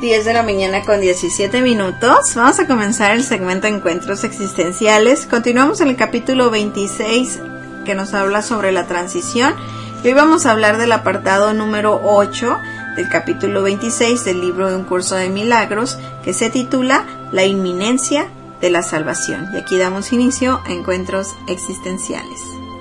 10 de la mañana con 17 minutos. Vamos a comenzar el segmento Encuentros Existenciales. Continuamos en el capítulo 26 que nos habla sobre la transición. Y hoy vamos a hablar del apartado número 8 del capítulo 26 del libro de Un Curso de Milagros, que se titula La inminencia de la salvación. Y aquí damos inicio a Encuentros Existenciales.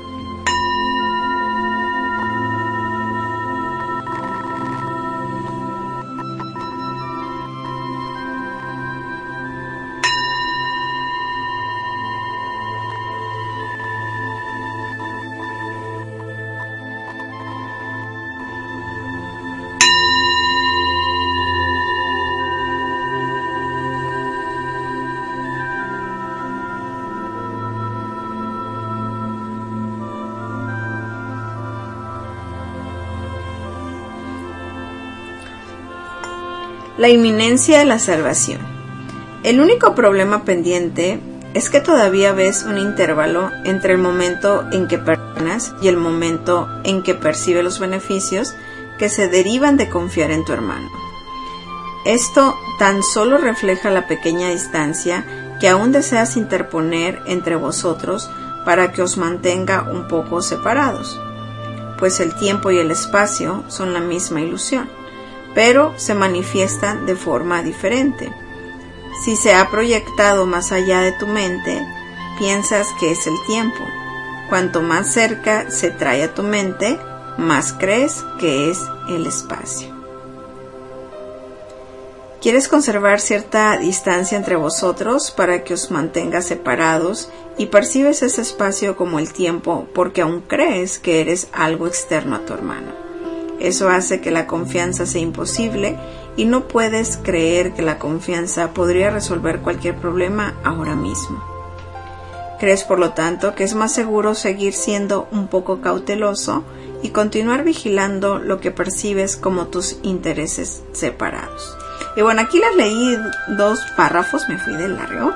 La inminencia de la salvación. El único problema pendiente es que todavía ves un intervalo entre el momento en que perdonas y el momento en que percibes los beneficios que se derivan de confiar en tu hermano. Esto tan solo refleja la pequeña distancia que aún deseas interponer entre vosotros para que os mantenga un poco separados, pues el tiempo y el espacio son la misma ilusión, pero se manifiestan de forma diferente. Si se ha proyectado más allá de tu mente, piensas que es el tiempo. Cuanto más cerca se trae a tu mente, más crees que es el espacio. Quieres conservar cierta distancia entre vosotros para que os mantengas separados y percibes ese espacio como el tiempo porque aún crees que eres algo externo a tu hermano. Eso hace que la confianza sea imposible y no puedes creer que la confianza podría resolver cualquier problema ahora mismo. Crees, por lo tanto, que es más seguro seguir siendo un poco cauteloso y continuar vigilando lo que percibes como tus intereses separados. Y bueno, aquí les leí 2 párrafos, me fui de largo,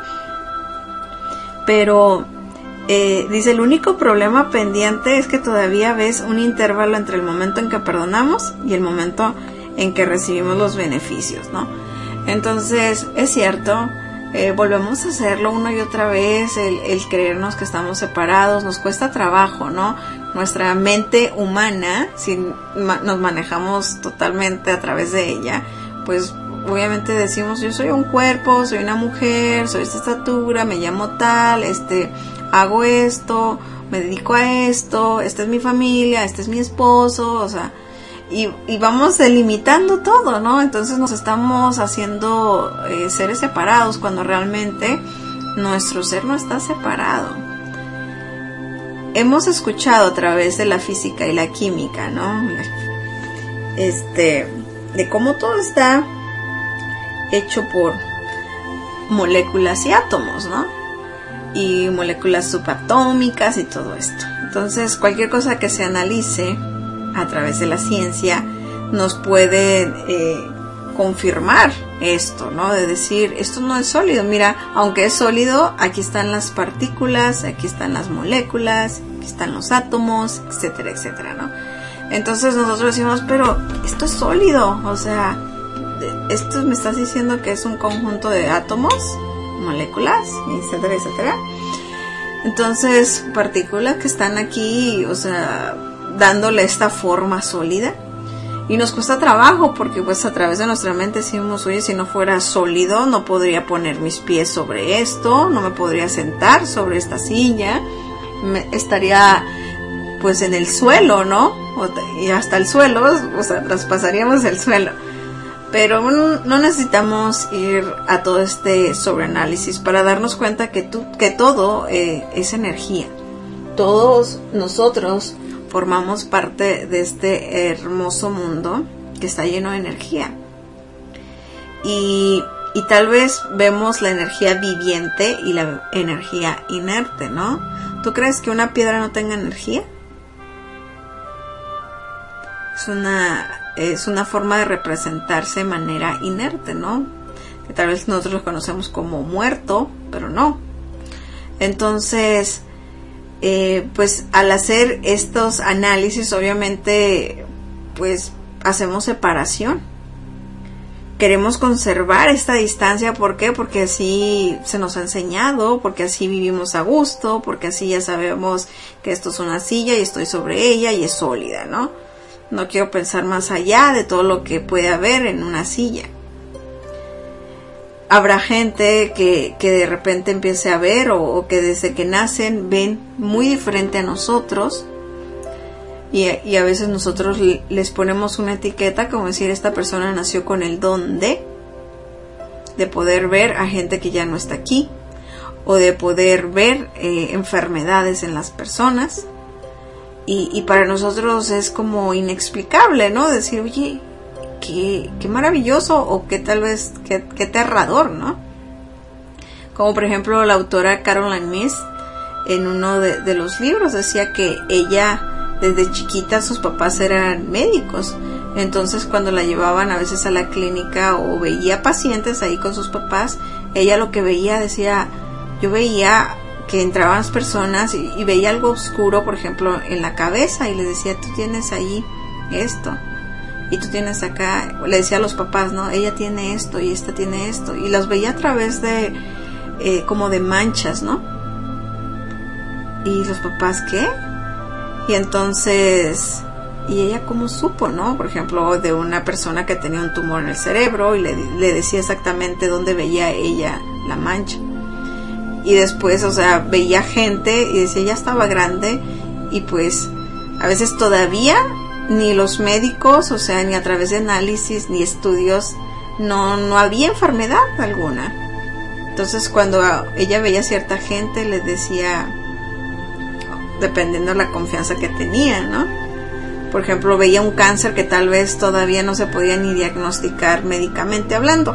pero dice, el único problema pendiente es que todavía ves un intervalo entre el momento en que perdonamos y el momento en que recibimos los beneficios, ¿no? Entonces, es cierto, volvemos a hacerlo una y otra vez, el creernos que estamos separados, nos cuesta trabajo, ¿no? Nuestra mente humana, si nos manejamos totalmente a través de ella, pues obviamente decimos, yo soy un cuerpo, soy una mujer, soy esta estatura, me llamo tal, hago esto, me dedico a esto, esta es mi familia, este es mi esposo, o sea, y vamos delimitando todo, ¿no? Entonces nos estamos haciendo seres separados cuando realmente nuestro ser no está separado. Hemos escuchado a través de la física y la química, ¿no? De cómo todo está hecho por moléculas y átomos, ¿no? Y moléculas subatómicas y todo esto. Entonces, cualquier cosa que se analice a través de la ciencia nos puede confirmar esto, ¿no? De decir, esto no es sólido. Mira, aunque es sólido, aquí están las partículas, aquí están las moléculas, aquí están los átomos, etcétera, etcétera, ¿no? Entonces nosotros decimos, pero esto es sólido, o sea, esto me estás diciendo que es un conjunto de átomos, moléculas, etcétera, etcétera. Entonces, partículas que están aquí, o sea, dándole esta forma sólida. Y nos cuesta trabajo porque pues a través de nuestra mente decimos, oye, si no fuera sólido no podría poner mis pies sobre esto, no me podría sentar sobre esta silla, estaría pues en el suelo, ¿no? Y hasta el suelo, o sea, traspasaríamos el suelo. Pero no necesitamos ir a todo este sobreanálisis para darnos cuenta que todo es energía. Todos nosotros formamos parte de este hermoso mundo que está lleno de energía. Y tal vez vemos la energía viviente y la energía inerte, ¿no? ¿Tú crees que una piedra no tenga energía? Es una forma de representarse de manera inerte, ¿no? Que tal vez nosotros lo conocemos como muerto, pero no. Entonces, pues al hacer estos análisis, obviamente, pues hacemos separación. queremos conservar esta distancia. ¿Por qué? Porque así se nos ha enseñado, porque así vivimos a gusto, porque así ya sabemos que esto es una silla y estoy sobre ella y es sólida, ¿no? No quiero pensar más allá de todo lo que puede haber en una silla. Habrá gente que de repente empiece a ver o que desde que nacen ven muy diferente a nosotros y a veces nosotros les ponemos una etiqueta como decir esta persona nació con el don de poder ver a gente que ya no está aquí o de poder ver enfermedades en las personas y para nosotros es como inexplicable, ¿no? Decir, oye, qué maravilloso o que tal vez qué aterrador, ¿no? Como por ejemplo la autora Caroline Myss en uno de los libros decía que ella desde chiquita sus papás eran médicos, entonces cuando la llevaban a veces a la clínica o veía pacientes ahí con sus papás, ella lo que veía decía, yo veía que entraban las personas y veía algo oscuro, por ejemplo en la cabeza y les decía, tú tienes ahí esto y tú tienes acá, le decía a los papás, ¿no? Ella tiene esto y esta tiene esto. Y las veía a través de, como de manchas, ¿no? Y los papás, ¿qué? Y entonces, y ella cómo supo, ¿no? Por ejemplo, de una persona que tenía un tumor en el cerebro y le decía exactamente dónde veía ella la mancha. Y después, o sea, veía gente y decía, ya estaba grande y pues a veces todavía ni los médicos, o sea, ni a través de análisis ni estudios, no había enfermedad alguna. Entonces cuando ella veía a cierta gente les decía, dependiendo de la confianza que tenía, ¿no? Por ejemplo, veía un cáncer que tal vez todavía no se podía ni diagnosticar médicamente hablando.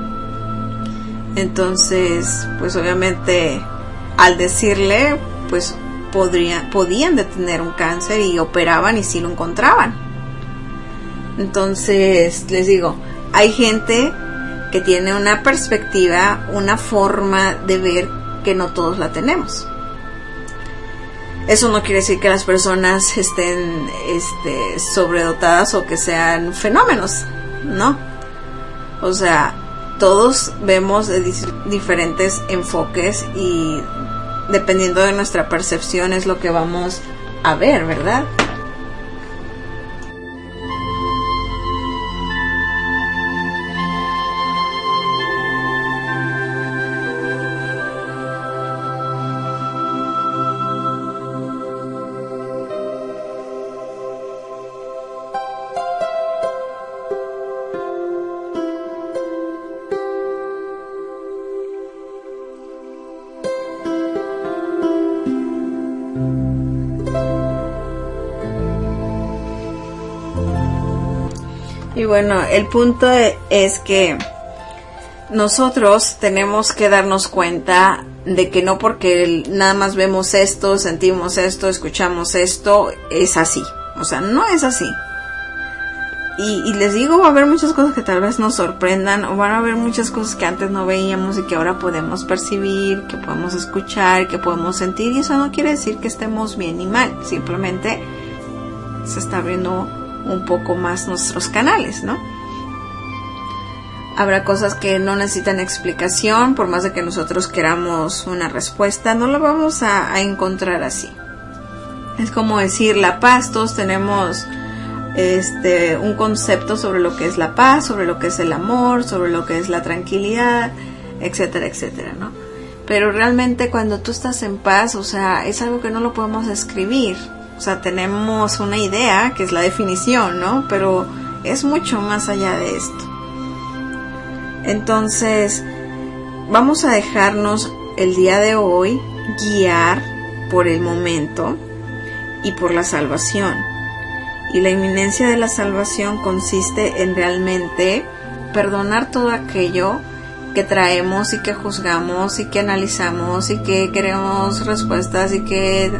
Entonces, pues obviamente al decirle, pues podían detener un cáncer y operaban y sí lo encontraban. Entonces, les digo, hay gente que tiene una perspectiva, una forma de ver que no todos la tenemos. Eso no quiere decir que las personas estén sobredotadas o que sean fenómenos, ¿no? O sea, todos vemos de diferentes enfoques y dependiendo de nuestra percepción es lo que vamos a ver, ¿verdad? Y bueno, el punto es que nosotros tenemos que darnos cuenta de que no porque nada más vemos esto, sentimos esto, escuchamos esto, es así. O sea, no es así. Y les digo, va a haber muchas cosas que tal vez nos sorprendan, o van a haber muchas cosas que antes no veíamos y que ahora podemos percibir, que podemos escuchar, que podemos sentir, y eso no quiere decir que estemos bien ni mal, simplemente se está abriendo un poco más nuestros canales, ¿no? Habrá cosas que no necesitan explicación, por más de que nosotros queramos una respuesta, no la vamos a encontrar así. Es como decir la paz, todos tenemos un concepto sobre lo que es la paz, sobre lo que es el amor, sobre lo que es la tranquilidad, etcétera, etcétera, ¿no? Pero realmente cuando tú estás en paz, o sea, es algo que no lo podemos escribir. O sea, tenemos una idea, que es la definición, ¿no? Pero es mucho más allá de esto. Entonces, vamos a dejarnos el día de hoy guiar por el momento y por la salvación. Y la inminencia de la salvación consiste en realmente perdonar todo aquello que traemos y que juzgamos y que analizamos y que queremos respuestas y que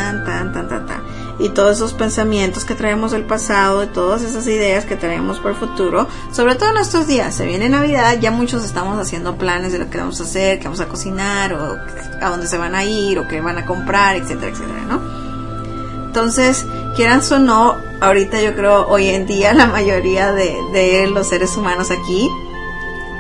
y todos esos pensamientos que traemos del pasado y todas esas ideas que traemos por el futuro, sobre todo en estos días. Se viene Navidad, ya muchos estamos haciendo planes de lo que vamos a hacer, que vamos a cocinar o a dónde se van a ir o qué van a comprar, etcétera, etcétera, ¿no? Entonces, quieran o no, ahorita yo creo hoy en día la mayoría de los seres humanos aquí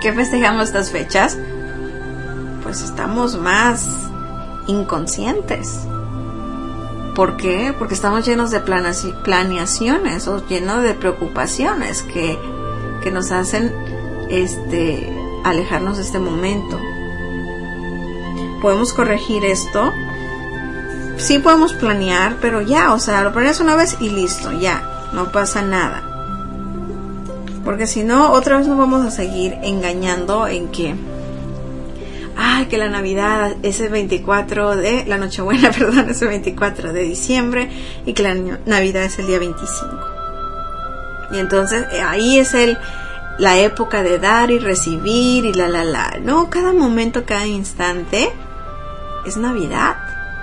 qué festejamos estas fechas? Pues estamos más inconscientes. ¿Por qué? Porque estamos llenos de planeaciones o llenos de preocupaciones que nos hacen alejarnos de este momento. ¿Podemos corregir esto? Sí podemos planear, pero ya, o sea, lo planeas una vez y listo, ya, no pasa nada. Porque si no, otra vez nos vamos a seguir engañando en que que la Navidad es el 24 de... La Nochebuena, perdón, es el 24 de diciembre y que la Navidad es el día 25. Y entonces ahí es la época de dar y recibir y la. No, cada momento, cada instante es Navidad.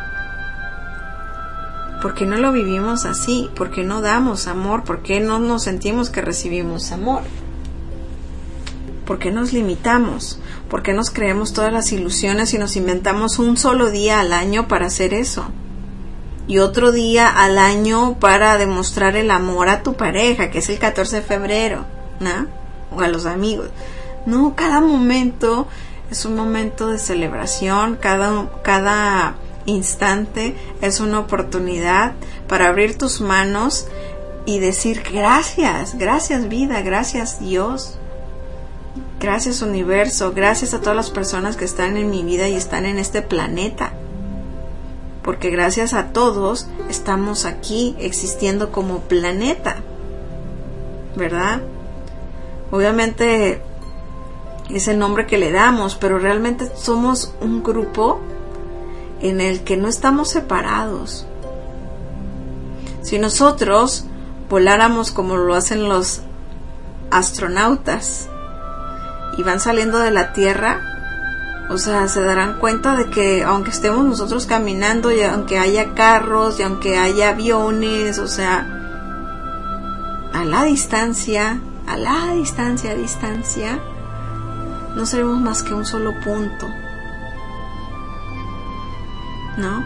¿Por qué no lo vivimos así? ¿Por qué no damos amor? ¿Por qué no nos sentimos que recibimos amor? ¿Por qué nos limitamos? ¿Por qué nos creemos todas las ilusiones y nos inventamos un solo día al año para hacer eso? Y otro día al año para demostrar el amor a tu pareja, que es el 14 de febrero, ¿no? O a los amigos. No, cada momento es un momento de celebración, cada instante es una oportunidad para abrir tus manos y decir gracias vida, gracias Dios. Gracias universo, gracias a todas las personas que están en mi vida y están en este planeta. Porque gracias a todos estamos aquí existiendo como planeta. ¿Verdad? Obviamente es el nombre que le damos, pero realmente somos un grupo en el que no estamos separados. Si nosotros voláramos como lo hacen los astronautas, y van saliendo de la Tierra, o sea, se darán cuenta de que aunque estemos nosotros caminando y aunque haya carros y aunque haya aviones, o sea, a distancia, no seremos más que un solo punto, ¿no?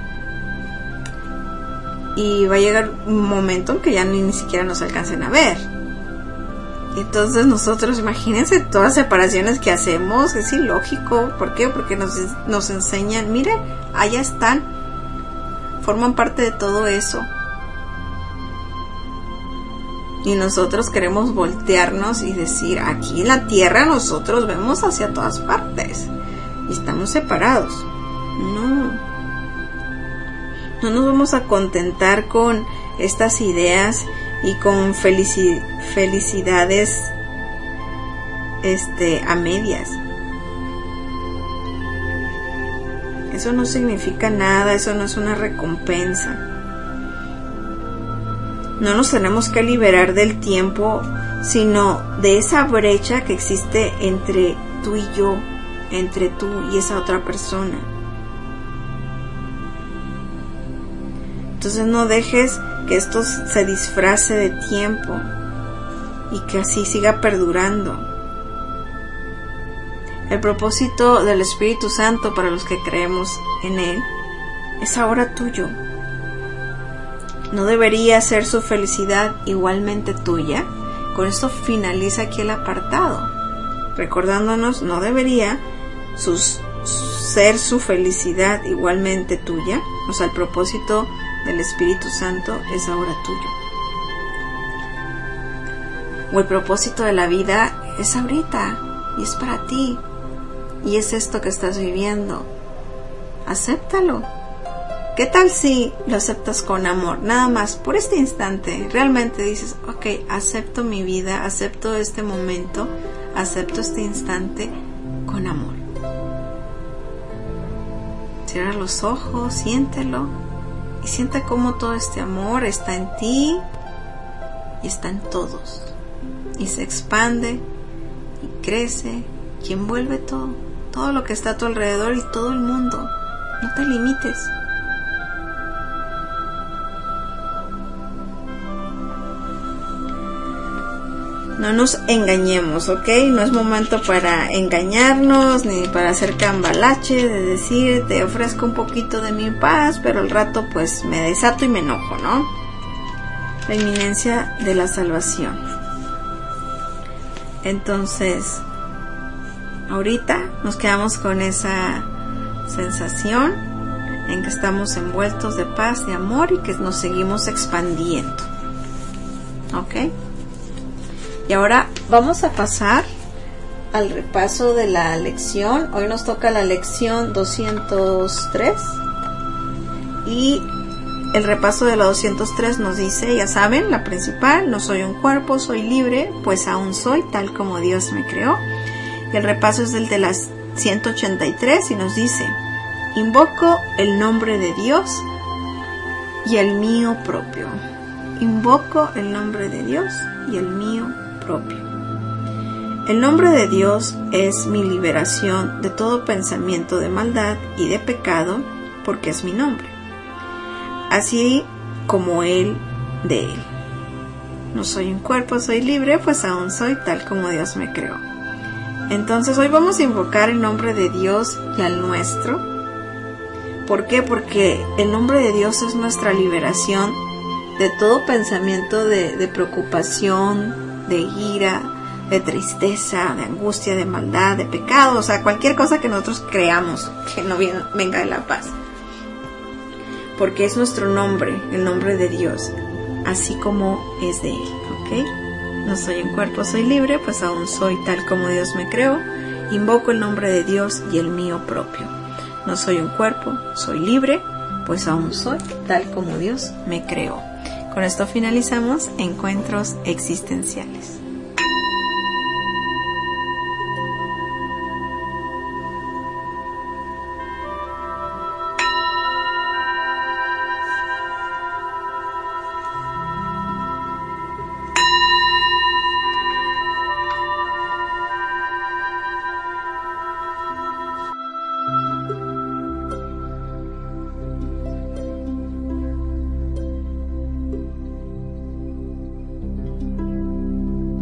Y va a llegar un momento en que ya ni siquiera nos alcancen a ver. Entonces nosotros, imagínense todas las separaciones que hacemos, es ilógico. ¿Por qué? Porque nos enseñan, mire, allá están, forman parte de todo eso. Y nosotros queremos voltearnos y decir, aquí en la Tierra nosotros vemos hacia todas partes y estamos separados. No nos vamos a contentar con estas ideas y con felicidades a medias. Eso no significa nada, eso no es una recompensa. No nos tenemos que liberar del tiempo, sino de esa brecha que existe entre tú y yo, entre tú y esa otra persona. Entonces no dejes que esto se disfrace de tiempo y que así siga perdurando. El propósito del Espíritu Santo para los que creemos en Él es ahora tuyo. ¿No debería ser su felicidad igualmente tuya? Con esto finaliza aquí el apartado, recordándonos, no debería ser su felicidad igualmente tuya. O sea, el propósito del Espíritu Santo es ahora tuyo. O el propósito de la vida es ahorita y es para ti. Y es esto que estás viviendo. Acéptalo. ¿Qué tal si lo aceptas con amor? Nada más, por este instante, realmente dices, ok, acepto mi vida, acepto este momento, acepto este instante con amor. Cierra los ojos, siéntelo y sienta cómo todo este amor está en ti y está en todos. Y se expande y crece y envuelve todo lo que está a tu alrededor y todo el mundo. No te limites. No nos engañemos, ¿ok? No es momento para engañarnos ni para hacer cambalache, de decir, te ofrezco un poquito de mi paz, pero al rato pues me desato y me enojo, ¿no? La inminencia de la salvación. Entonces, ahorita nos quedamos con esa sensación en que estamos envueltos de paz, de amor y que nos seguimos expandiendo. ¿Ok? Y ahora vamos a pasar al repaso de la lección. Hoy nos toca la lección 203 y el repaso de la 203 nos dice, ya saben, la principal: no soy un cuerpo, soy libre, pues aún soy tal como Dios me creó. Y el repaso es el de las 183 y nos dice, invoco el nombre de Dios y el mío propio. Invoco el nombre de Dios y el mío propio. El nombre de Dios es mi liberación de todo pensamiento de maldad y de pecado, porque es mi nombre, así como Él de Él. No soy un cuerpo, soy libre, pues aún soy tal como Dios me creó. Entonces hoy vamos a invocar el nombre de Dios y al nuestro. ¿Por qué? Porque el nombre de Dios es nuestra liberación de todo pensamiento de preocupación, de ira, de tristeza, de angustia, de maldad, de pecado, o sea, cualquier cosa que nosotros creamos que no venga de la paz. Porque es nuestro nombre, el nombre de Dios, así como es de Él, ¿ok? No soy un cuerpo, soy libre, pues aún soy tal como Dios me creó. Invoco el nombre de Dios y el mío propio. No soy un cuerpo, soy libre, pues aún soy tal como Dios me creó. Con esto finalizamos Encuentros Existenciales.